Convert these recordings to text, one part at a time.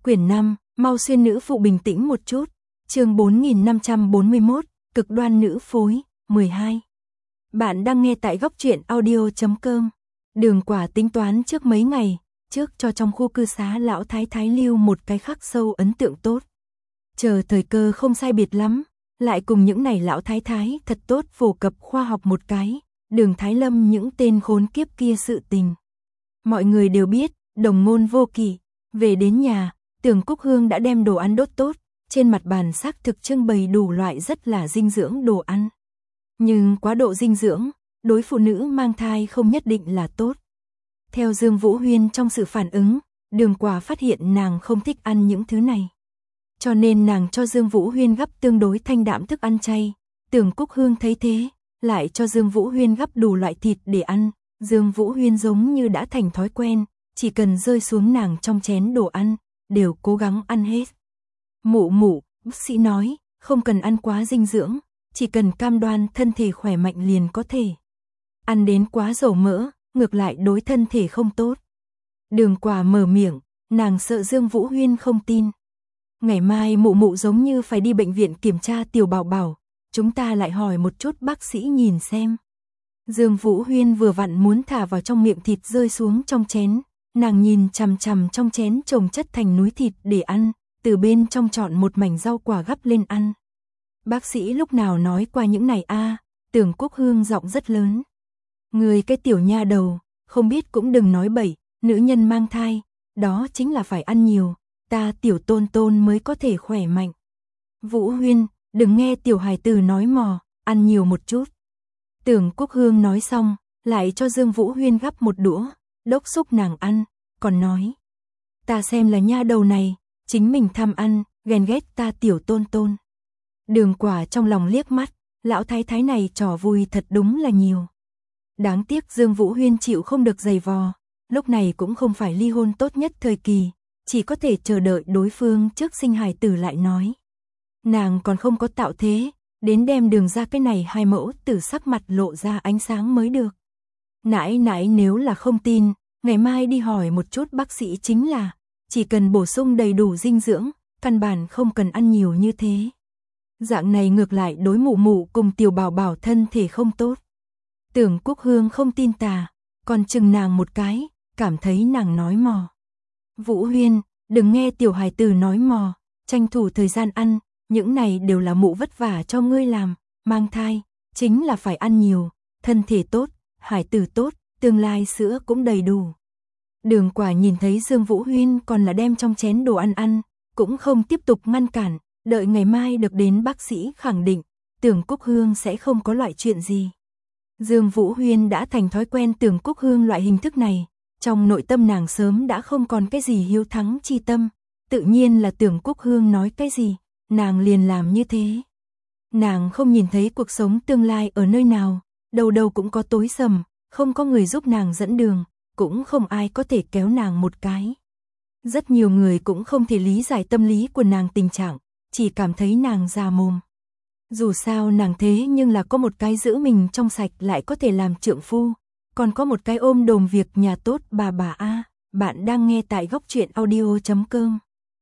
Quyển 5, mau xuyên nữ phụ bình tĩnh một chút. Chương 4541, cực đoan nữ phối, 12. Bạn đang nghe tại góc truyện audio.com. Đường Quả tính toán trước mấy ngày, trước cho trong khu cư xá lão thái thái lưu một cái khắc sâu ấn tượng tốt. Chờ thời cơ không sai biệt lắm, lại cùng những này lão thái thái thật tốt phổ cập khoa học một cái, Đường Thái Lâm những tên khốn kiếp kia sự tình. Mọi người đều biết, đồng ngôn vô kỷ, về đến nhà, Tưởng Cúc Hương đã đem đồ ăn đốt tốt, trên mặt bàn xác thực trưng bày đủ loại rất là dinh dưỡng đồ ăn. Nhưng quá độ dinh dưỡng, đối phụ nữ mang thai không nhất định là tốt. Theo Dương Vũ Huyên trong sự phản ứng, Đường Quả phát hiện nàng không thích ăn những thứ này. Cho nên nàng cho Dương Vũ Huyên gắp tương đối thanh đạm thức ăn chay. Tưởng Cúc Hương thấy thế, lại cho Dương Vũ Huyên gắp đủ loại thịt để ăn. Dương Vũ Huyên giống như đã thành thói quen, chỉ cần rơi xuống nàng trong chén đồ ăn, đều cố gắng ăn hết. Mụ, bác sĩ nói, không cần ăn quá dinh dưỡng, chỉ cần cam đoan thân thể khỏe mạnh liền có thể. Ăn đến quá dầu mỡ, ngược lại đối thân thể không tốt. Đường Quả mở miệng, nàng sợ Dương Vũ Huyên không tin. Ngày mai mụ giống như phải đi bệnh viện kiểm tra tiểu bảo bảo, chúng ta lại hỏi một chút bác sĩ nhìn xem. Dương Vũ Huyên vừa vặn muốn thả vào trong miệng thịt rơi xuống trong chén, nàng nhìn chằm chằm trong chén chồng chất thành núi thịt để ăn, từ bên trong chọn một mảnh rau quả gắp lên ăn. Bác sĩ lúc nào nói qua những này a? Tưởng Cúc Hương giọng rất lớn. Người cái tiểu nha đầu, không biết cũng đừng nói bậy, nữ nhân mang thai, đó chính là phải ăn nhiều, ta tiểu tôn tôn mới có thể khỏe mạnh. Vũ Huyên, đừng nghe tiểu hài tử nói mò, ăn nhiều một chút. Tưởng Cúc Hương nói xong, lại cho Dương Vũ Huyên gắp một đũa, đốc xúc nàng ăn, còn nói. Ta xem là nha đầu này, chính mình tham ăn, ghen ghét ta tiểu tôn tôn. Đường Quả trong lòng liếc mắt, lão thái thái này trò vui thật đúng là nhiều. Đáng tiếc Dương Vũ Huyên chịu không được giày vò, lúc này cũng không phải ly hôn tốt nhất thời kỳ, chỉ có thể chờ đợi đối phương trước sinh hài tử lại nói. Nàng còn không có tạo thế, đến đem Đường ra cái này hai mẫu tử sắc mặt lộ ra ánh sáng mới được. Nãi nếu là không tin, ngày mai đi hỏi một chút bác sĩ chính là, chỉ cần bổ sung đầy đủ dinh dưỡng, căn bản không cần ăn nhiều như thế. Dạng này ngược lại đối mụ cùng tiểu bảo bảo thân thể không tốt. Tưởng Cúc Hương không tin tà, còn chừng nàng một cái, cảm thấy nàng nói mò. Vũ Huyên, đừng nghe tiểu hài tử nói mò, tranh thủ thời gian ăn, những này đều là mụ vất vả cho ngươi làm, mang thai, chính là phải ăn nhiều, thân thể tốt, hài tử tốt, tương lai sữa cũng đầy đủ. Đường Quả nhìn thấy Dương Vũ Huyên còn là đem trong chén đồ ăn, cũng không tiếp tục ngăn cản, đợi ngày mai được đến bác sĩ khẳng định, Tưởng Cúc Hương sẽ không có loại chuyện gì. Dương Vũ Huyên đã thành thói quen Tưởng Cúc Hương loại hình thức này, trong nội tâm nàng sớm đã không còn cái gì hiếu thắng chi tâm, tự nhiên là Tưởng Cúc Hương nói cái gì, nàng liền làm như thế. Nàng không nhìn thấy cuộc sống tương lai ở nơi nào, đầu cũng có tối sầm, không có người giúp nàng dẫn đường, cũng không ai có thể kéo nàng một cái. Rất nhiều người cũng không thể lý giải tâm lý của nàng tình trạng, chỉ cảm thấy nàng già mồm. Dù sao nàng thế nhưng là có một cái giữ mình trong sạch lại có thể làm trượng phu, còn có một cái ôm đồm việc nhà tốt bà a. Bạn đang nghe tại góc truyện audio.com.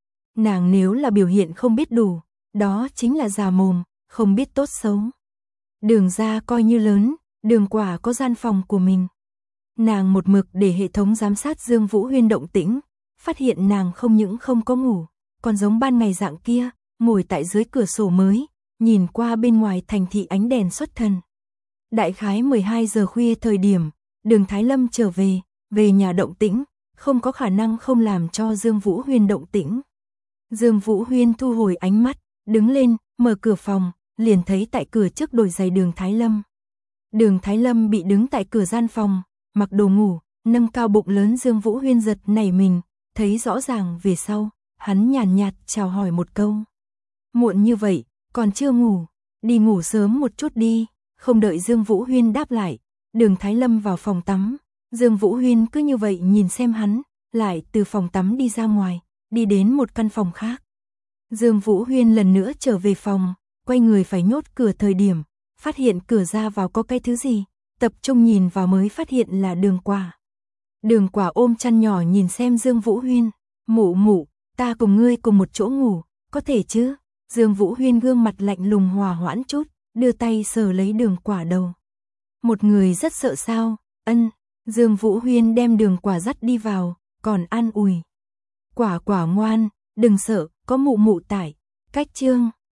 Nàng nếu là biểu hiện không biết đủ, đó chính là già mồm, không biết tốt xấu. Đường ra coi như lớn, Đường Quả có gian phòng của mình. Nàng một mực để hệ thống giám sát Dương Vũ Huyên động tĩnh, phát hiện nàng không những không có ngủ, còn giống ban ngày dạng kia, ngồi tại dưới cửa sổ mới, nhìn qua bên ngoài thành thị ánh đèn xuất thần. Đại khái 12 giờ khuya thời điểm, Đường Thái Lâm trở về nhà động tĩnh, không có khả năng không làm cho Dương Vũ Huyên động tĩnh. Dương Vũ Huyên thu hồi ánh mắt, đứng lên, mở cửa phòng, liền thấy tại cửa trước đồi giày Đường Thái Lâm. Đường Thái Lâm bị đứng tại cửa gian phòng, mặc đồ ngủ, nâng cao bụng lớn. Dương Vũ Huyên giật nảy mình, thấy rõ ràng về sau, hắn nhàn nhạt chào hỏi một câu. Muộn như vậy, còn chưa ngủ, đi ngủ sớm một chút đi. Không đợi Dương Vũ Huyên đáp lại, Đường Thái Lâm vào phòng tắm. Dương Vũ Huyên cứ như vậy nhìn xem hắn, lại từ phòng tắm đi ra ngoài, đi đến một căn phòng khác. Dương Vũ Huyên lần nữa trở về phòng, quay người phải nhốt cửa thời điểm, phát hiện cửa ra vào có cái thứ gì, tập trung nhìn vào mới phát hiện là Đường Quả. Đường Quả ôm chăn nhỏ nhìn xem Dương Vũ Huyên, mụ, Ta cùng ngươi cùng một chỗ ngủ, có thể chứ? Dương Vũ Huyên gương mặt lạnh lùng hòa hoãn chút, đưa tay sờ lấy Đường Quả đầu. Một người rất sợ sao? Ân. Dương Vũ Huyên đem Đường Quả dắt đi vào, còn an ủi. Quả Quả ngoan, đừng sợ, có mụ mụ tại. Cách chương